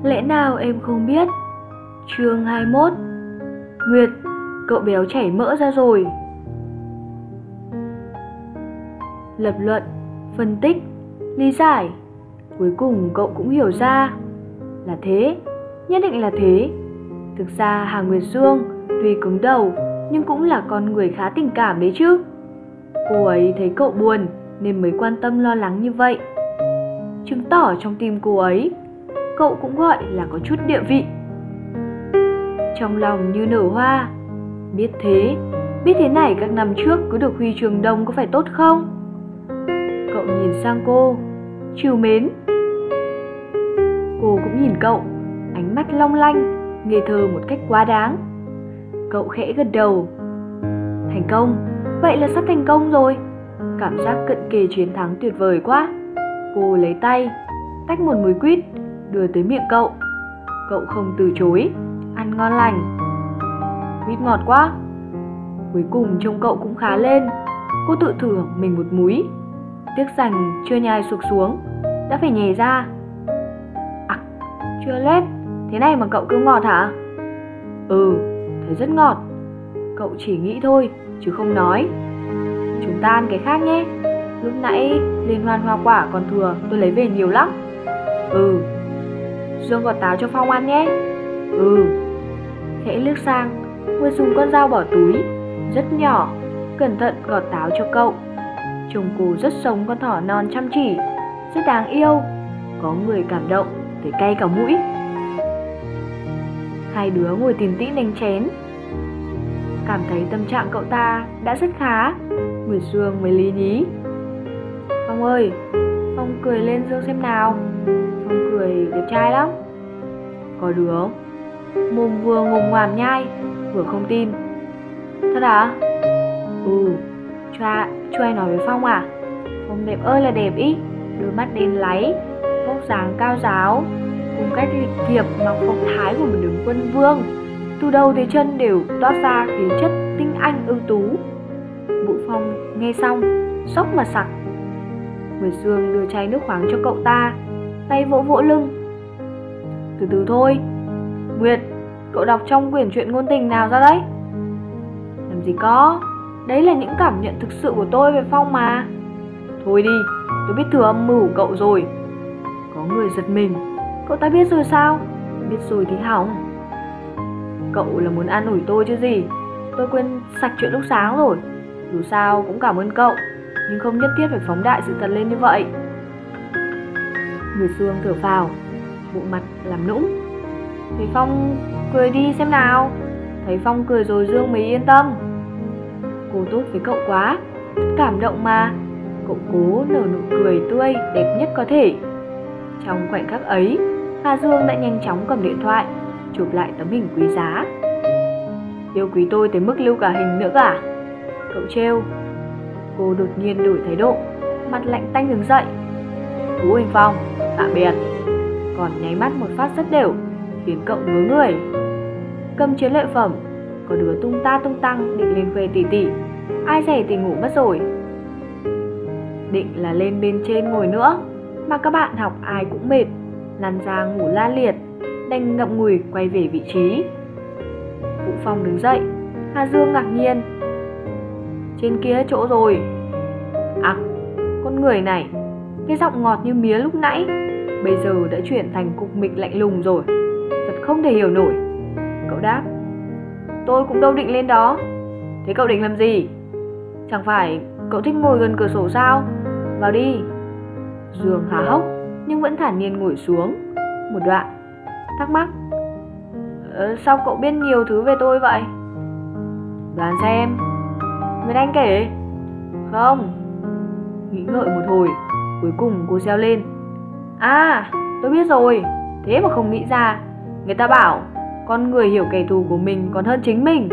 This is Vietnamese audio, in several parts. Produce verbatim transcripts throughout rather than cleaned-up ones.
Lẽ nào em không biết? Chương hai mươi mốt. Nguyệt, cậu béo chảy mỡ ra rồi. Lập luận, phân tích, lý giải. Cuối cùng cậu cũng hiểu ra. Là thế, nhất định là thế. Thực ra Hà Nguyệt Dương tuy cứng đầu nhưng cũng là con người khá tình cảm đấy chứ. Cô ấy thấy cậu buồn nên mới quan tâm lo lắng như vậy. Chứng tỏ trong tim cô ấy, cậu cũng gọi là có chút địa vị. Trong lòng như nở hoa. Biết thế, biết thế này các năm trước cứ được huy chương đồng có phải tốt không? Cậu nhìn sang cô, trìu mến. Cô cũng nhìn cậu, ánh mắt long lanh, ngây thơ một cách quá đáng. Cậu khẽ gật đầu. Thành công, vậy là sắp thành công rồi. Cảm giác cận kề chiến thắng tuyệt vời quá. Cô lấy tay, tách một múi quýt, đưa tới miệng cậu. Cậu không từ chối, ăn ngon lành. Quýt ngọt quá. Cuối cùng trông cậu cũng khá lên. Cô tự thưởng mình một múi. Tiếc rằng chưa nhai sụp xuống, đã phải nhè ra. À, chưa lết. Thế này mà cậu kêu ngọt hả? Ừ, thấy rất ngọt. Cậu chỉ nghĩ thôi, chứ không nói. Chúng ta ăn cái khác nhé. Lúc nãy liên hoan hoa quả còn thừa, tôi lấy về nhiều lắm. Ừ. Dương gọt táo cho Phong ăn nhé. Ừ. Khẽ liếc sang, Nguyệt dùng con dao bỏ túi, rất nhỏ, cẩn thận gọt táo cho cậu. Trông cô rất sống con thỏ non chăm chỉ, rất đáng yêu. Có người cảm động, thấy cay cả mũi. Hai đứa ngồi tỉm tĩnh đánh chén. Cảm thấy tâm trạng cậu ta đã rất khá, Nguyệt Dương mới lý nhí. Phong ơi, Phong cười lên Dương xem nào. Phong cười đẹp trai lắm. Có đứa mồm vừa ngồm ngoàm nhai, vừa không tin. Thật à? Ừ, cho, cho ai nói với Phong à? Phong đẹp ơi là đẹp ý. Đôi mắt đen láy, vóc dáng cao ráo, cùng cách lịch thiệp mặc phong thái của một đứng quân vương. Từ đầu tới chân đều toát ra khí chất tinh anh ưu tú. Vũ Phong nghe xong, sốc mà sặc. Nguyệt Dương đưa chai nước khoáng cho cậu ta, tay vỗ vỗ lưng. Từ từ thôi. Nguyệt, cậu đọc trong quyển truyện ngôn tình nào ra đấy? Làm gì có, đấy là những cảm nhận thực sự của tôi về Phong mà. Thôi đi, tôi biết thừa âm mưu của cậu rồi. Có người giật mình. Cậu ta biết rồi sao? Biết rồi thì hỏng. Cậu là muốn an ủi tôi chứ gì. Tôi quên sạch chuyện lúc sáng rồi. Dù sao cũng cảm ơn cậu, nhưng không nhất thiết phải phóng đại sự thật lên như vậy. Nguyệt Dương thở phào, bộ mặt làm nũng. Thấy Phong cười đi xem nào. Thấy Phong cười rồi Dương mới yên tâm. Cô tốt với cậu quá, cảm động mà. Cậu cố nở nụ cười tươi đẹp nhất có thể. Trong khoảnh khắc ấy, Hà Dương đã nhanh chóng cầm điện thoại, chụp lại tấm hình quý giá. Yêu quý tôi tới mức lưu cả hình nữa cả? Cậu trêu. Cô đột nhiên đổi thái độ, mặt lạnh tanh đứng dậy. Cú Hình Phong, tạm biệt. Còn nháy mắt một phát rất đều, khiến cậu ngớ người. Cầm chiến lợi phẩm, có đứa tung ta tung tăng định lên khoe tỉ tỉ. Ai dè thì ngủ mất rồi. Định là lên bên trên ngồi nữa, mà các bạn học ai cũng mệt, lăn ra ngủ la liệt, đành ngậm ngùi quay về vị trí. Vũ Phong đứng dậy. Hà Dương ngạc nhiên. Trên kia chỗ rồi. À, con người này, cái giọng ngọt như mía lúc nãy bây giờ đã chuyển thành cục mịch lạnh lùng rồi. Thật không thể hiểu nổi. Cậu đáp. Tôi cũng đâu định lên đó. Thế cậu định làm gì? Chẳng phải cậu thích ngồi gần cửa sổ sao? Vào đi. Dương há hốc nhưng vẫn thản nhiên ngồi xuống. Một đoạn thắc mắc. Ờ, sao cậu biết nhiều thứ về tôi vậy? Đoán xem. Nguyệt Anh kể. Không. Nghĩ ngợi một hồi, cuối cùng cô reo lên. À, tôi biết rồi. Thế mà không nghĩ ra. Người ta bảo con người hiểu kẻ thù của mình còn hơn chính mình.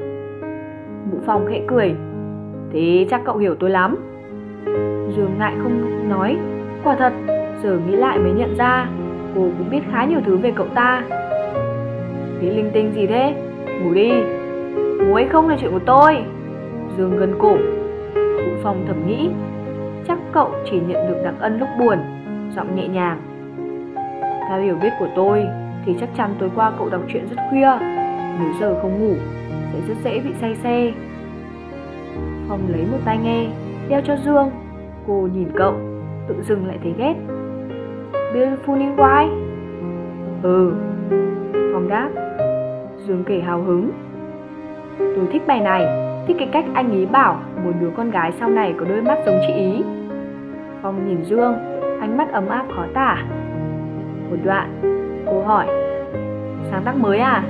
Vũ Phong khẽ cười. Thế chắc cậu hiểu tôi lắm. Dương ngại không nói. Quả thật, giờ nghĩ lại mới nhận ra cô cũng biết khá nhiều thứ về cậu ta. Nghĩ linh tinh gì thế? Ngủ đi. Ngủ hay không là chuyện của tôi. Dương gân cổ. Vũ Phong thầm nghĩ, chắc cậu chỉ nhận được đặc ân lúc buồn, giọng nhẹ nhàng. Theo hiểu biết của tôi thì chắc chắn tối qua cậu đọc truyện rất khuya. Nếu giờ không ngủ sẽ rất dễ bị say xe. Phong lấy một tai nghe đeo cho Dương. Cô nhìn cậu, tự dưng lại thấy ghét. Beautiful in White. Ừ, Phong đáp. Dương kể hào hứng. Tôi thích bài này, thích cái cách anh ý bảo một đứa con gái sau này có đôi mắt giống chị ý. Phong nhìn Dương, ánh mắt ấm áp khó tả. Một đoạn, cô hỏi, sáng tác mới à?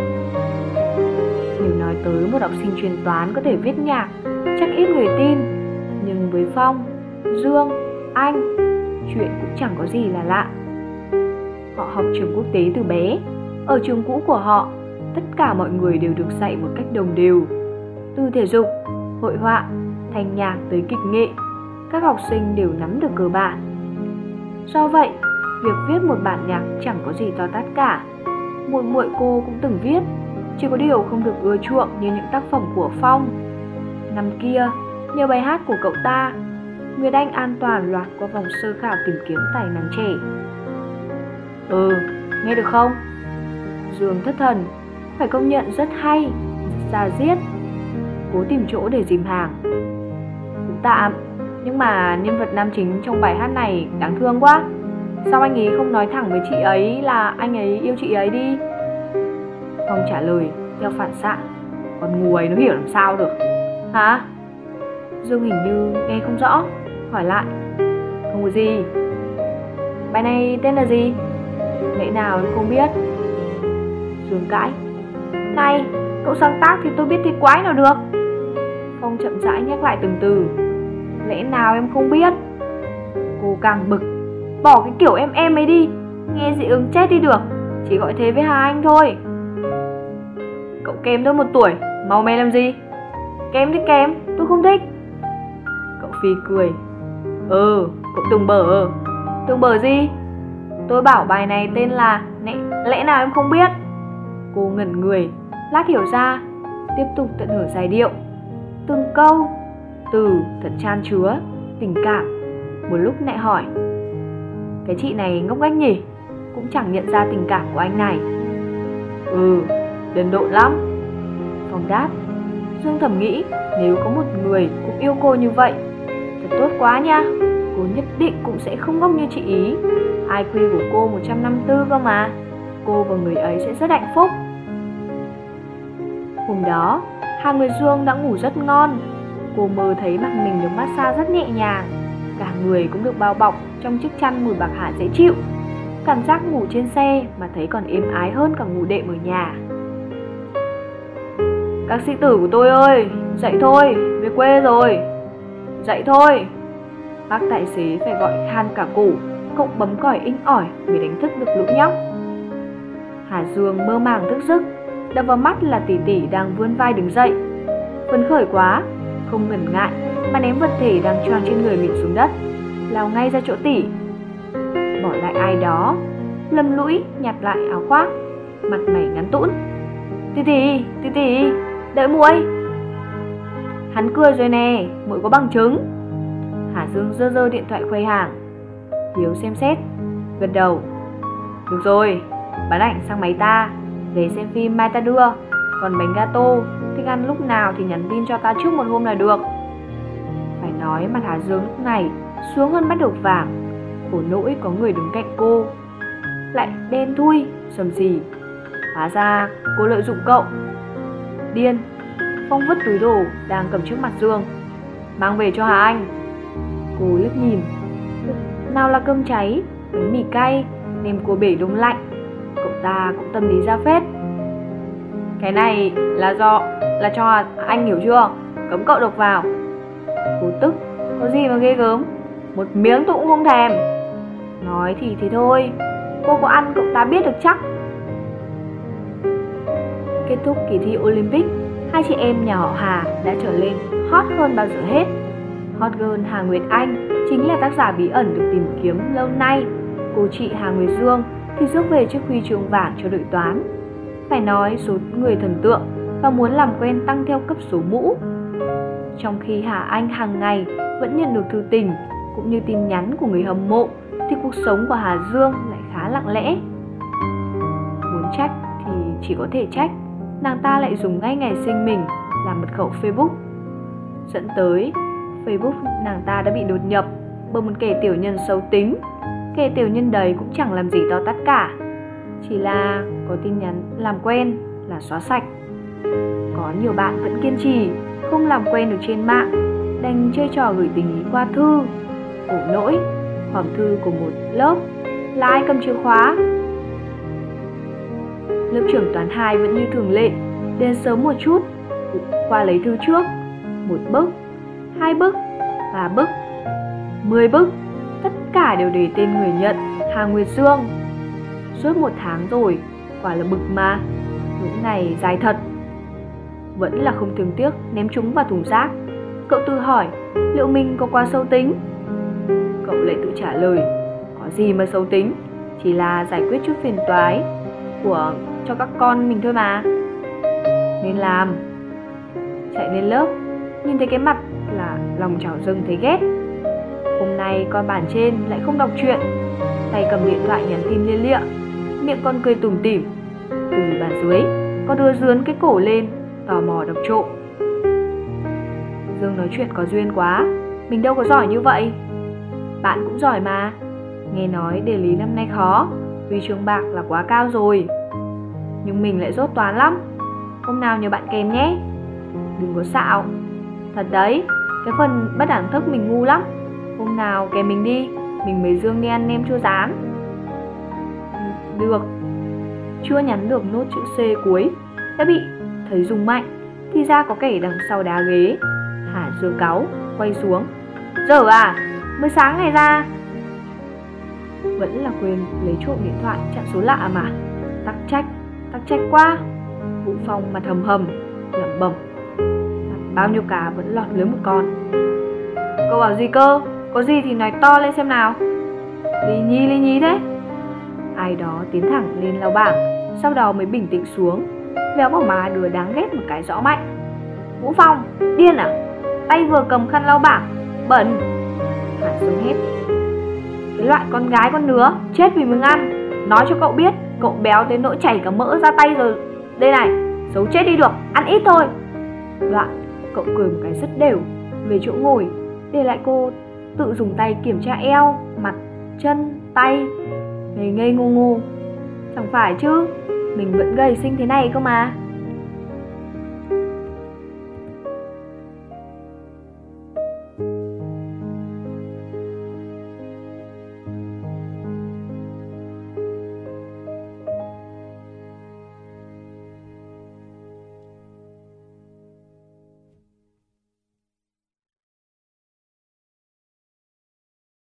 Nếu nói tới một học sinh chuyên toán có thể viết nhạc, chắc ít người tin. Nhưng với Phong, Dương, anh, chuyện cũng chẳng có gì là lạ. Họ học trường quốc tế từ bé. Ở trường cũ của họ, tất cả mọi người đều được dạy một cách đồng đều. Từ thể dục, hội họa, thanh nhạc tới kịch nghệ, các học sinh đều nắm được cơ bản. Do vậy, việc viết một bản nhạc chẳng có gì to tát cả. Muội muội cô cũng từng viết, chỉ có điều không được ưa chuộng như những tác phẩm của Phong. Năm kia, nhờ bài hát của cậu ta, Nguyệt Anh an toàn lọt qua vòng sơ khảo tìm kiếm tài năng trẻ. Ừ, nghe được không? Dương thất thần, phải công nhận rất hay, rất da diết. Cố tìm chỗ để dìm hàng. Cũng tạm, nhưng mà nhân vật nam chính trong bài hát này đáng thương quá. Sao anh ấy không nói thẳng với chị ấy là anh ấy yêu chị ấy đi? Phong trả lời theo phản xạ. Con ngu ấy nó hiểu làm sao được. Hả? Dương hình như nghe không rõ, hỏi lại. Không có gì. Bài này tên là gì? Lẽ nào em không biết? Dương cãi. Này, cậu sáng tác thì tôi biết thì quái nào được. Phong chậm rãi nhắc lại từng từ. Lẽ nào em không biết? Cô càng bực. Bỏ cái kiểu em em ấy đi, nghe dị ứng chết đi được. Chỉ gọi thế với Hà Anh thôi. Cậu kém tôi một tuổi, mau mè làm gì? Kém thì kém, tôi không thích. Cậu Phi cười. Ừ, cậu tường bở. Tường bở gì? Tôi bảo bài này tên là Lẽ, lẽ nào em không biết? Cô ngẩn người, lát hiểu ra, tiếp tục tận hưởng giai điệu. Từng câu, từ thật chan chứa, tình cảm. Một lúc lại hỏi. Cái chị này ngốc nghếch nhỉ, cũng chẳng nhận ra tình cảm của anh này. Ừ, đần độn lắm. Phong đáp. Dương thầm nghĩ, nếu có một người cũng yêu cô như vậy, thật tốt quá nha. Cô nhất định cũng sẽ không ngốc như chị ý. i kiu của cô một trăm năm mươi tư cơ mà. Cô và người ấy sẽ rất hạnh phúc. Hôm đó, Hà Nguyệt Dương đã ngủ rất ngon. Cô mơ thấy mặt mình được massage rất nhẹ nhàng. Cả người cũng được bao bọc trong chiếc chăn mùi bạc hà dễ chịu. Cảm giác ngủ trên xe mà thấy còn êm ái hơn cả ngủ đệm ở nhà. Các sĩ tử của tôi ơi, dậy thôi, về quê rồi. Dậy thôi. Bác tài xế phải gọi khan cả cổ, cậu bấm còi inh ỏi mới đánh thức được lũ nhóc. Hà Dương mơ màng thức giấc, đập vào mắt là tỷ tỷ đang vươn vai đứng dậy. Phấn khởi quá, không ngần ngại mà ném vật thể đang choàng trên người mình xuống đất, lao ngay ra chỗ tỷ. Bỏ lại ai đó, lầm lũi nhặt lại áo khoác, mặt mày ngắn tũn. Tỷ tỷ, tỷ tỷ, đợi muội. Hắn cười rồi nè, muội có bằng chứng. Hà Dương giơ giơ điện thoại khoe hàng. Hiếu xem xét, gật đầu. Được rồi, bán ảnh sang máy ta, về xem phim mai ta đưa. Còn bánh gato, thích ăn lúc nào thì nhắn tin cho ta trước một hôm là được. Phải nói mặt Hà Dương lúc này xuống hơn bắt được vàng. Khổ nỗi có người đứng cạnh cô, lại đen thui, sầm sì. Hóa ra cô lợi dụng cậu. Điên. Phong vứt túi đồ đang cầm trước mặt Dương. Mang về cho Hà Anh. Cô liếc nhìn. Nào là cơm cháy, bánh mì cay, nem cua bể đông lạnh. Cậu ta cũng tâm lý ra phết. Cái này là do là cho anh, hiểu chưa? Cấm cậu độc vào. Cô tức. Có gì mà ghê gớm, một miếng tôi cũng không thèm. Nói thì thế thôi, cô có ăn cậu ta biết được chắc. Kết thúc kỳ thi Olympic, hai chị em nhà họ Hà đã trở lên hot hơn bao giờ hết. Hot girl Hà Nguyệt Anh chính là tác giả bí ẩn được tìm kiếm lâu nay. Cô chị Hà Nguyệt Dương thì rước về chiếc huy chương vàng cho đội toán. Phải nói số người thần tượng và muốn làm quen tăng theo cấp số mũ. Trong khi Hà Anh hàng ngày vẫn nhận được thư tình cũng như tin nhắn của người hâm mộ, thì cuộc sống của Hà Dương lại khá lặng lẽ. Muốn trách thì chỉ có thể trách, nàng ta lại dùng ngay ngày sinh mình làm mật khẩu Facebook. Dẫn tới Facebook nàng ta đã bị đột nhập bởi một kẻ tiểu nhân xấu tính. Kẻ tiểu nhân đấy cũng chẳng làm gì to tát cả, chỉ là có tin nhắn làm quen là xóa sạch. Có nhiều bạn vẫn kiên trì không làm quen được trên mạng, đành chơi trò gửi tình ý qua thư. Khổ nỗi, hòm thư của một lớp là ai cầm chìa khóa? Lớp trưởng toán hai vẫn như thường lệ, đến sớm một chút, qua lấy thư trước. Một bức, hai bức, ba bức, mười bức, tất cả đều để tên người nhận, Hà Nguyệt Dương. Suốt một tháng rồi, quả là bực mà, những ngày dài thật. Vẫn là không thương tiếc ném chúng vào thùng rác. Cậu tự hỏi liệu mình có quá xấu tính. Cậu lại tự trả lời, có gì mà xấu tính, chỉ là giải quyết chút phiền toái của cho các con mình thôi mà. Nên làm. Chạy lên lớp, nhìn thấy cái mặt là lòng trào dâng thấy ghét. Hôm nay con bàn trên lại không đọc truyện, tay cầm điện thoại nhắn tin lia lịa, miệng con cười tủm tỉm. Từ bàn dưới, con đưa dướn cái cổ lên, tò mò đọc trộm. Dương nói chuyện có duyên quá, mình đâu có giỏi như vậy. Bạn cũng giỏi mà. Nghe nói đề lý năm nay khó, huy chương bạc là quá cao rồi. Nhưng mình lại dốt toán lắm, hôm nào nhờ bạn kèm nhé. Đừng có xạo. Thật đấy, cái phần bất đẳng thức mình ngu lắm. Hôm nào kèm mình đi, mình với Dương đi ăn nem chua rán. Được. Chưa nhắn được nốt chữ C cuối, đã bị thấy rung mạnh. Thì ra có kẻ đằng sau đá ghế. Hà Dương cáu, quay xuống. Giờ à, mới sáng ngày ra. Vẫn là quên lấy trộm điện thoại chặn số lạ mà. Tắc trách, tắc trách quá. Vũ Phong mặt hầm hầm, lẩm bẩm. Bao nhiêu cá vẫn lọt lưới một con. Cậu bảo gì cơ? Có gì thì nói to lên xem nào. Lý nhí lý nhí thế. Ai đó tiến thẳng lên lau bảng, sau đó mới bình tĩnh xuống, véo vào má đứa đáng ghét một cái rõ mạnh. Vũ Phong, điên à? Tay vừa cầm khăn lau bảng, bẩn. Hạ xuống hết. Cái loại con gái con nứa, chết vìมึงăn. Nói cho cậu biết, cậu béo tới nỗi chảy cả mỡ ra tay rồi. Đây này, xấu chết đi được, ăn ít thôi. Đoạn, cậu cười một cái rất đều, về chỗ ngồi, để lại cô tự dùng tay kiểm tra eo, mặt, chân, tay. Ngây ngây ngô ngô. Chẳng phải chứ, mình vẫn gầy xinh thế này cơ mà.